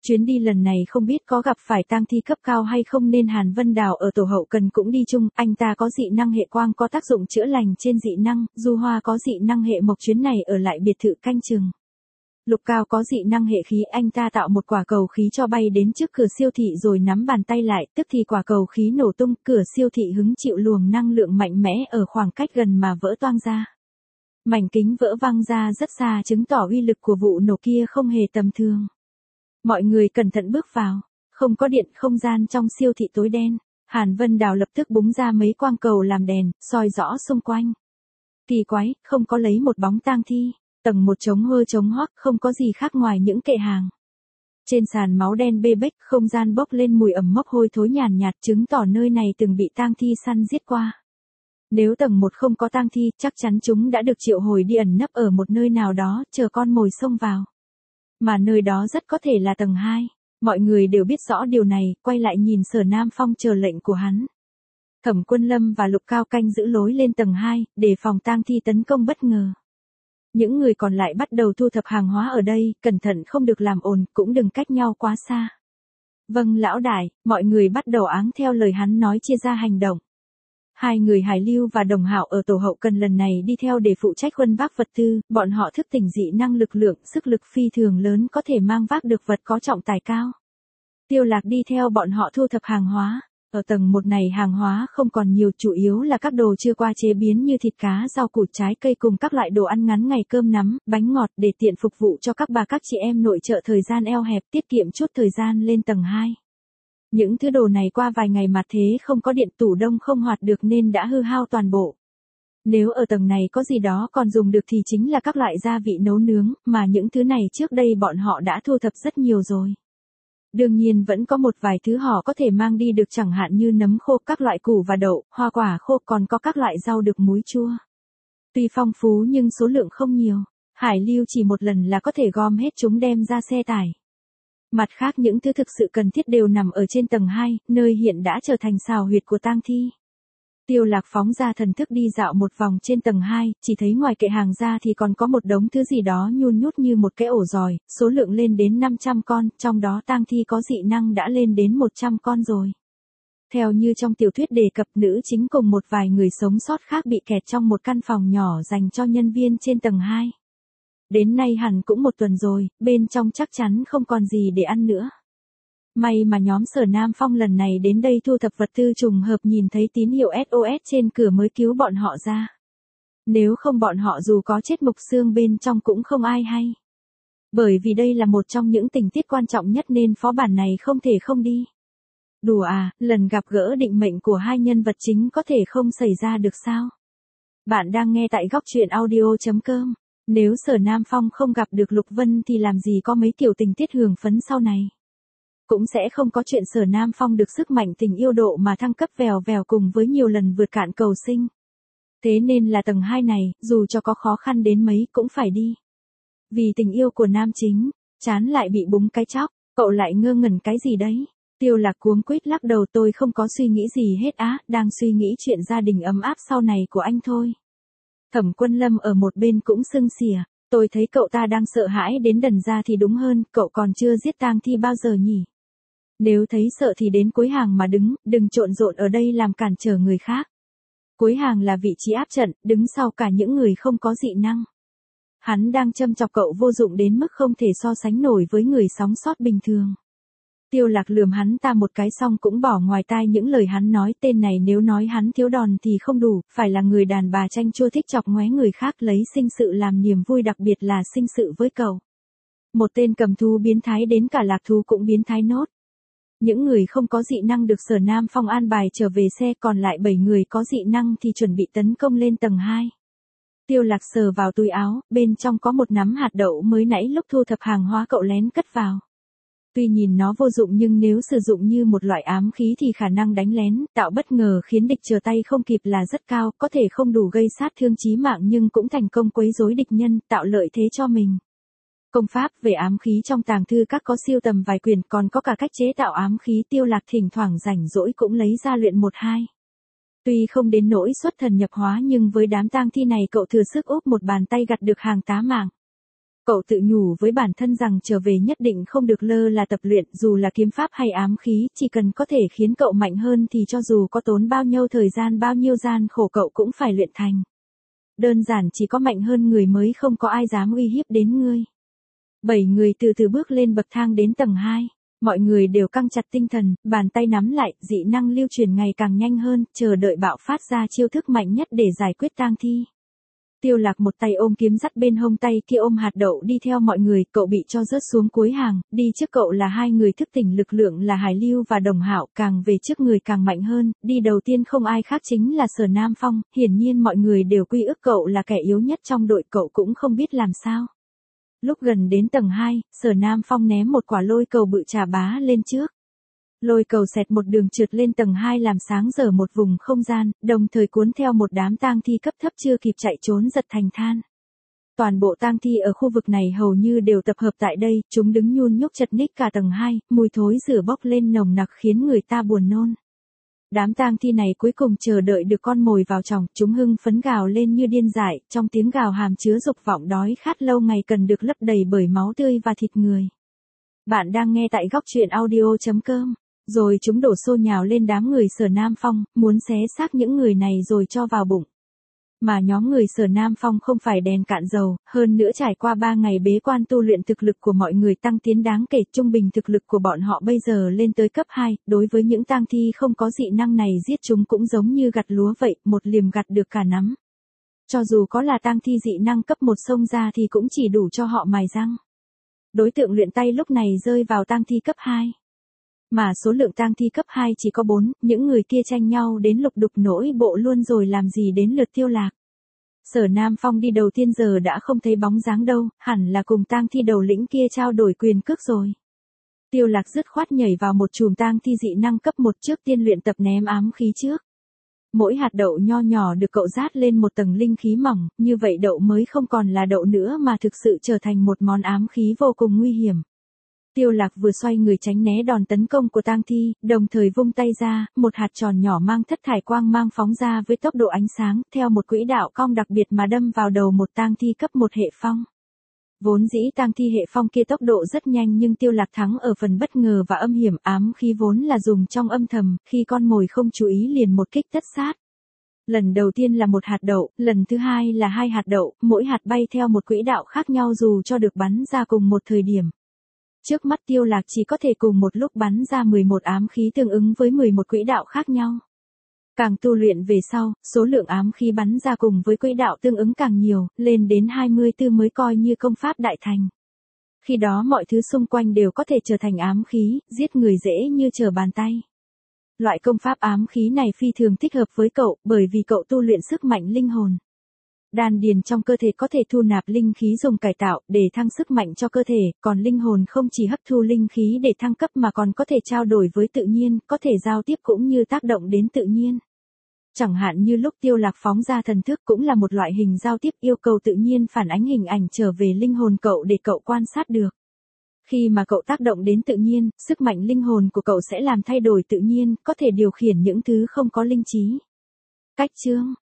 Chuyến đi lần này không biết có gặp phải tang thi cấp cao hay không nên Hàn Vân Đào ở tổ hậu cần cũng đi chung, anh ta có dị năng hệ quang có tác dụng chữa lành trên dị năng, Du Hoa có dị năng hệ mộc chuyến này ở lại biệt thự canh chừng. Lục Cao có dị năng hệ khí, anh ta tạo một quả cầu khí cho bay đến trước cửa siêu thị rồi nắm bàn tay lại, tức thì quả cầu khí nổ tung, cửa siêu thị hứng chịu luồng năng lượng mạnh mẽ ở khoảng cách gần mà vỡ toang ra. Mảnh kính vỡ văng ra rất xa chứng tỏ uy lực của vụ nổ kia không hề tầm thường. Mọi người cẩn thận bước vào, không có điện, không gian trong siêu thị tối đen. Hàn Vân Đào lập tức búng ra mấy quang cầu làm đèn, soi rõ xung quanh. Kỳ quái, không có lấy một bóng tang thi, tầng một trống hơ trống hoác, không có gì khác ngoài những kệ hàng. Trên sàn máu đen bê bết, không gian bốc lên mùi ẩm mốc hôi thối nhàn nhạt chứng tỏ nơi này từng bị tang thi săn giết qua. Nếu tầng 1 không có tang thi, chắc chắn chúng đã được triệu hồi đi ẩn nấp ở một nơi nào đó, chờ con mồi xông vào. Mà nơi đó rất có thể là tầng 2. Mọi người đều biết rõ điều này, quay lại nhìn Sở Nam Phong chờ lệnh của hắn. Thẩm Quân Lâm và Lục Cao canh giữ lối lên tầng 2, để phòng tang thi tấn công bất ngờ. Những người còn lại bắt đầu thu thập hàng hóa ở đây, cẩn thận không được làm ồn, cũng đừng cách nhau quá xa. Vâng lão đại, mọi người bắt đầu áng theo lời hắn nói chia ra hành động. Hai người Hải Lưu và Đồng Hạo ở tổ hậu cần lần này đi theo để phụ trách khuân vác vật tư, bọn họ thức tỉnh dị năng lực lượng, sức lực phi thường lớn có thể mang vác được vật có trọng tải cao. Tiêu Lạc đi theo bọn họ thu thập hàng hóa. Ở tầng 1 này hàng hóa không còn nhiều, chủ yếu là các đồ chưa qua chế biến như thịt cá, rau củ, trái cây cùng các loại đồ ăn ngắn ngày, cơm nắm, bánh ngọt để tiện phục vụ cho các bà các chị em nội trợ thời gian eo hẹp, tiết kiệm chút thời gian lên tầng 2. Những thứ đồ này qua vài ngày mà thế không có điện, tủ đông không hoạt được nên đã hư hao toàn bộ. Nếu ở tầng này có gì đó còn dùng được thì chính là các loại gia vị nấu nướng, mà những thứ này trước đây bọn họ đã thu thập rất nhiều rồi. Đương nhiên vẫn có một vài thứ họ có thể mang đi được, chẳng hạn như nấm khô, các loại củ và đậu, hoa quả khô, còn có các loại rau được muối chua. Tuy phong phú nhưng số lượng không nhiều, Hải Lưu chỉ một lần là có thể gom hết chúng đem ra xe tải. Mặt khác những thứ thực sự cần thiết đều nằm ở trên tầng 2, nơi hiện đã trở thành sào huyệt của tang thi. Tiêu Lạc phóng ra thần thức đi dạo một vòng trên tầng 2, chỉ thấy ngoài kệ hàng ra thì còn có một đống thứ gì đó nhun nhút như một cái ổ giòi, số lượng lên đến 500 con, trong đó tang thi có dị năng đã lên đến 100 con rồi. Theo như trong tiểu thuyết đề cập, nữ chính cùng một vài người sống sót khác bị kẹt trong một căn phòng nhỏ dành cho nhân viên trên tầng 2. Đến nay hẳn cũng một tuần rồi, bên trong chắc chắn không còn gì để ăn nữa. May mà nhóm Sở Nam Phong lần này đến đây thu thập vật tư trùng hợp nhìn thấy tín hiệu SOS trên cửa mới cứu bọn họ ra. Nếu không bọn họ dù có chết mục xương bên trong cũng không ai hay. Bởi vì đây là một trong những tình tiết quan trọng nhất nên phó bản này không thể không đi. Đùa à, lần gặp gỡ định mệnh của hai nhân vật chính có thể không xảy ra được sao? Bạn đang nghe tại góc truyện audio.com. Nếu Sở Nam Phong không gặp được Lục Vân thì làm gì có mấy tiểu tình tiết hưởng phấn sau này. Cũng sẽ không có chuyện Sở Nam Phong được sức mạnh tình yêu độ mà thăng cấp vèo vèo cùng với nhiều lần vượt cạn cầu sinh. Thế nên là tầng 2 này, dù cho có khó khăn đến mấy cũng phải đi. Vì tình yêu của nam chính, chán lại bị búng cái chóc, cậu lại ngơ ngẩn cái gì đấy? Tiêu Lạc cuống quýt lắc đầu, tôi không có suy nghĩ gì hết á, đang suy nghĩ chuyện gia đình ấm áp sau này của anh thôi. Thẩm Quân Lâm ở một bên cũng sưng xỉa, tôi thấy cậu ta đang sợ hãi đến đần ra thì đúng hơn, cậu còn chưa giết tang thi bao giờ nhỉ? Nếu thấy sợ thì đến cuối hàng mà đứng, đừng trộn rộn ở đây làm cản trở người khác. Cuối hàng là vị trí áp trận, đứng sau cả những người không có dị năng. Hắn đang châm chọc cậu vô dụng đến mức không thể so sánh nổi với người sống sót bình thường. Tiêu Lạc lườm hắn ta một cái xong cũng bỏ ngoài tai những lời hắn nói, tên này nếu nói hắn thiếu đòn thì không đủ, phải là người đàn bà chanh chua thích chọc ngoé người khác, lấy sinh sự làm niềm vui, đặc biệt là sinh sự với cậu. Một tên cầm thú biến thái đến cả lạc thú cũng biến thái nốt. Những người không có dị năng được Sở Nam Phong an bài trở về xe, còn lại 7 người có dị năng thì chuẩn bị tấn công lên tầng 2. Tiêu Lạc sờ vào túi áo, bên trong có một nắm hạt đậu mới nãy lúc thu thập hàng hóa cậu lén cất vào. Tuy nhìn nó vô dụng nhưng nếu sử dụng như một loại ám khí thì khả năng đánh lén, tạo bất ngờ khiến địch trở tay không kịp là rất cao, có thể không đủ gây sát thương chí mạng nhưng cũng thành công quấy rối địch nhân, tạo lợi thế cho mình. Công pháp về ám khí trong tàng thư các có siêu tầm vài quyển, còn có cả cách chế tạo ám khí, Tiêu Lạc thỉnh thoảng rảnh rỗi cũng lấy ra luyện 1-2. Tuy không đến nỗi xuất thần nhập hóa nhưng với đám tang thi này cậu thừa sức úp một bàn tay gặt được hàng tá mạng. Cậu tự nhủ với bản thân rằng trở về nhất định không được lơ là tập luyện, dù là kiếm pháp hay ám khí, chỉ cần có thể khiến cậu mạnh hơn thì cho dù có tốn bao nhiêu thời gian bao nhiêu gian khổ cậu cũng phải luyện thành. Đơn giản chỉ có mạnh hơn người mới không có ai dám uy hiếp đến ngươi. 7 người từ từ bước lên bậc thang đến tầng 2. Mọi người đều căng chặt tinh thần, bàn tay nắm lại, dị năng lưu truyền ngày càng nhanh hơn, chờ đợi bạo phát ra chiêu thức mạnh nhất để giải quyết tang thi. Tiêu Lạc một tay ôm kiếm dắt bên hông tay kia ôm hạt đậu đi theo mọi người, cậu bị cho rớt xuống cuối hàng, đi trước cậu là 2 người thức tỉnh lực lượng là Hải Lưu và Đồng Hạo, càng về trước người càng mạnh hơn, đi đầu tiên không ai khác chính là Sở Nam Phong, hiển nhiên mọi người đều quy ước cậu là kẻ yếu nhất trong đội, cậu cũng không biết làm sao. Lúc gần đến tầng 2, Sở Nam Phong ném một quả lôi cầu bự chà bá lên trước. Lôi cầu xẹt một đường trượt lên tầng 2 làm sáng rỡ một vùng không gian, đồng thời cuốn theo một đám tang thi cấp thấp chưa kịp chạy trốn giật thành than. Toàn bộ tang thi ở khu vực này hầu như đều tập hợp tại đây, chúng đứng nhun nhúc chật ních cả tầng 2, mùi thối rửa bốc lên nồng nặc khiến người ta buồn nôn. Đám tang thi này cuối cùng chờ đợi được con mồi vào chòng, chúng hưng phấn gào lên như điên dại, trong tiếng gào hàm chứa dục vọng đói khát lâu ngày cần được lấp đầy bởi máu tươi và thịt người. Bạn đang nghe tại góc truyện audio.com. Rồi chúng đổ xô nhào lên đám người Sở Nam Phong, muốn xé xác những người này rồi cho vào bụng. Mà nhóm người Sở Nam Phong không phải đèn cạn dầu, hơn nữa trải qua 3 ngày bế quan tu luyện thực lực của mọi người tăng tiến đáng kể, trung bình thực lực của bọn họ bây giờ lên tới cấp 2, đối với những tang thi không có dị năng này giết chúng cũng giống như gặt lúa vậy, một liềm gặt được cả nắm. Cho dù có là tang thi dị năng cấp 1 xông ra thì cũng chỉ đủ cho họ mài răng. Đối tượng luyện tay lúc này rơi vào tang thi cấp 2. Mà số lượng tang thi cấp 2 chỉ có 4, những người kia tranh nhau đến lục đục nỗi bộ luôn rồi làm gì đến lượt Tiêu Lạc. Sở Nam Phong đi đầu tiên giờ đã không thấy bóng dáng đâu, hẳn là cùng tang thi đầu lĩnh kia trao đổi quyền cước rồi. Tiêu Lạc dứt khoát nhảy vào một chùm tang thi dị năng cấp 1 trước tiên luyện tập ném ám khí trước. Mỗi hạt đậu nho nhỏ được cậu rát lên một tầng linh khí mỏng, như vậy đậu mới không còn là đậu nữa mà thực sự trở thành một món ám khí vô cùng nguy hiểm. Tiêu Lạc vừa xoay người tránh né đòn tấn công của tang thi, đồng thời vung tay ra, một hạt tròn nhỏ mang thất thải quang mang phóng ra với tốc độ ánh sáng, theo một quỹ đạo cong đặc biệt mà đâm vào đầu một tang thi cấp 1 hệ phong. Vốn dĩ tang thi hệ phong kia tốc độ rất nhanh nhưng Tiêu Lạc thắng ở phần bất ngờ và âm hiểm, ám khí vốn là dùng trong âm thầm, khi con mồi không chú ý liền một kích tất sát. Lần đầu tiên là một hạt đậu, lần thứ hai là 2 hạt đậu, mỗi hạt bay theo một quỹ đạo khác nhau dù cho được bắn ra cùng một thời điểm. Trước mắt Tiêu Lạc chỉ có thể cùng một lúc bắn ra 11 ám khí tương ứng với 11 quỹ đạo khác nhau. Càng tu luyện về sau, số lượng ám khí bắn ra cùng với quỹ đạo tương ứng càng nhiều, lên đến 24 mới coi như công pháp đại thành. Khi đó mọi thứ xung quanh đều có thể trở thành ám khí, giết người dễ như trở bàn tay. Loại công pháp ám khí này phi thường thích hợp với cậu, bởi vì cậu tu luyện sức mạnh linh hồn. Đan điền trong cơ thể có thể thu nạp linh khí dùng cải tạo để thăng sức mạnh cho cơ thể, còn linh hồn không chỉ hấp thu linh khí để thăng cấp mà còn có thể trao đổi với tự nhiên, có thể giao tiếp cũng như tác động đến tự nhiên. Chẳng hạn như lúc Tiêu Lạc phóng ra thần thức cũng là một loại hình giao tiếp yêu cầu tự nhiên phản ánh hình ảnh trở về linh hồn cậu để cậu quan sát được. Khi mà cậu tác động đến tự nhiên, sức mạnh linh hồn của cậu sẽ làm thay đổi tự nhiên, có thể điều khiển những thứ không có linh trí. Cách chương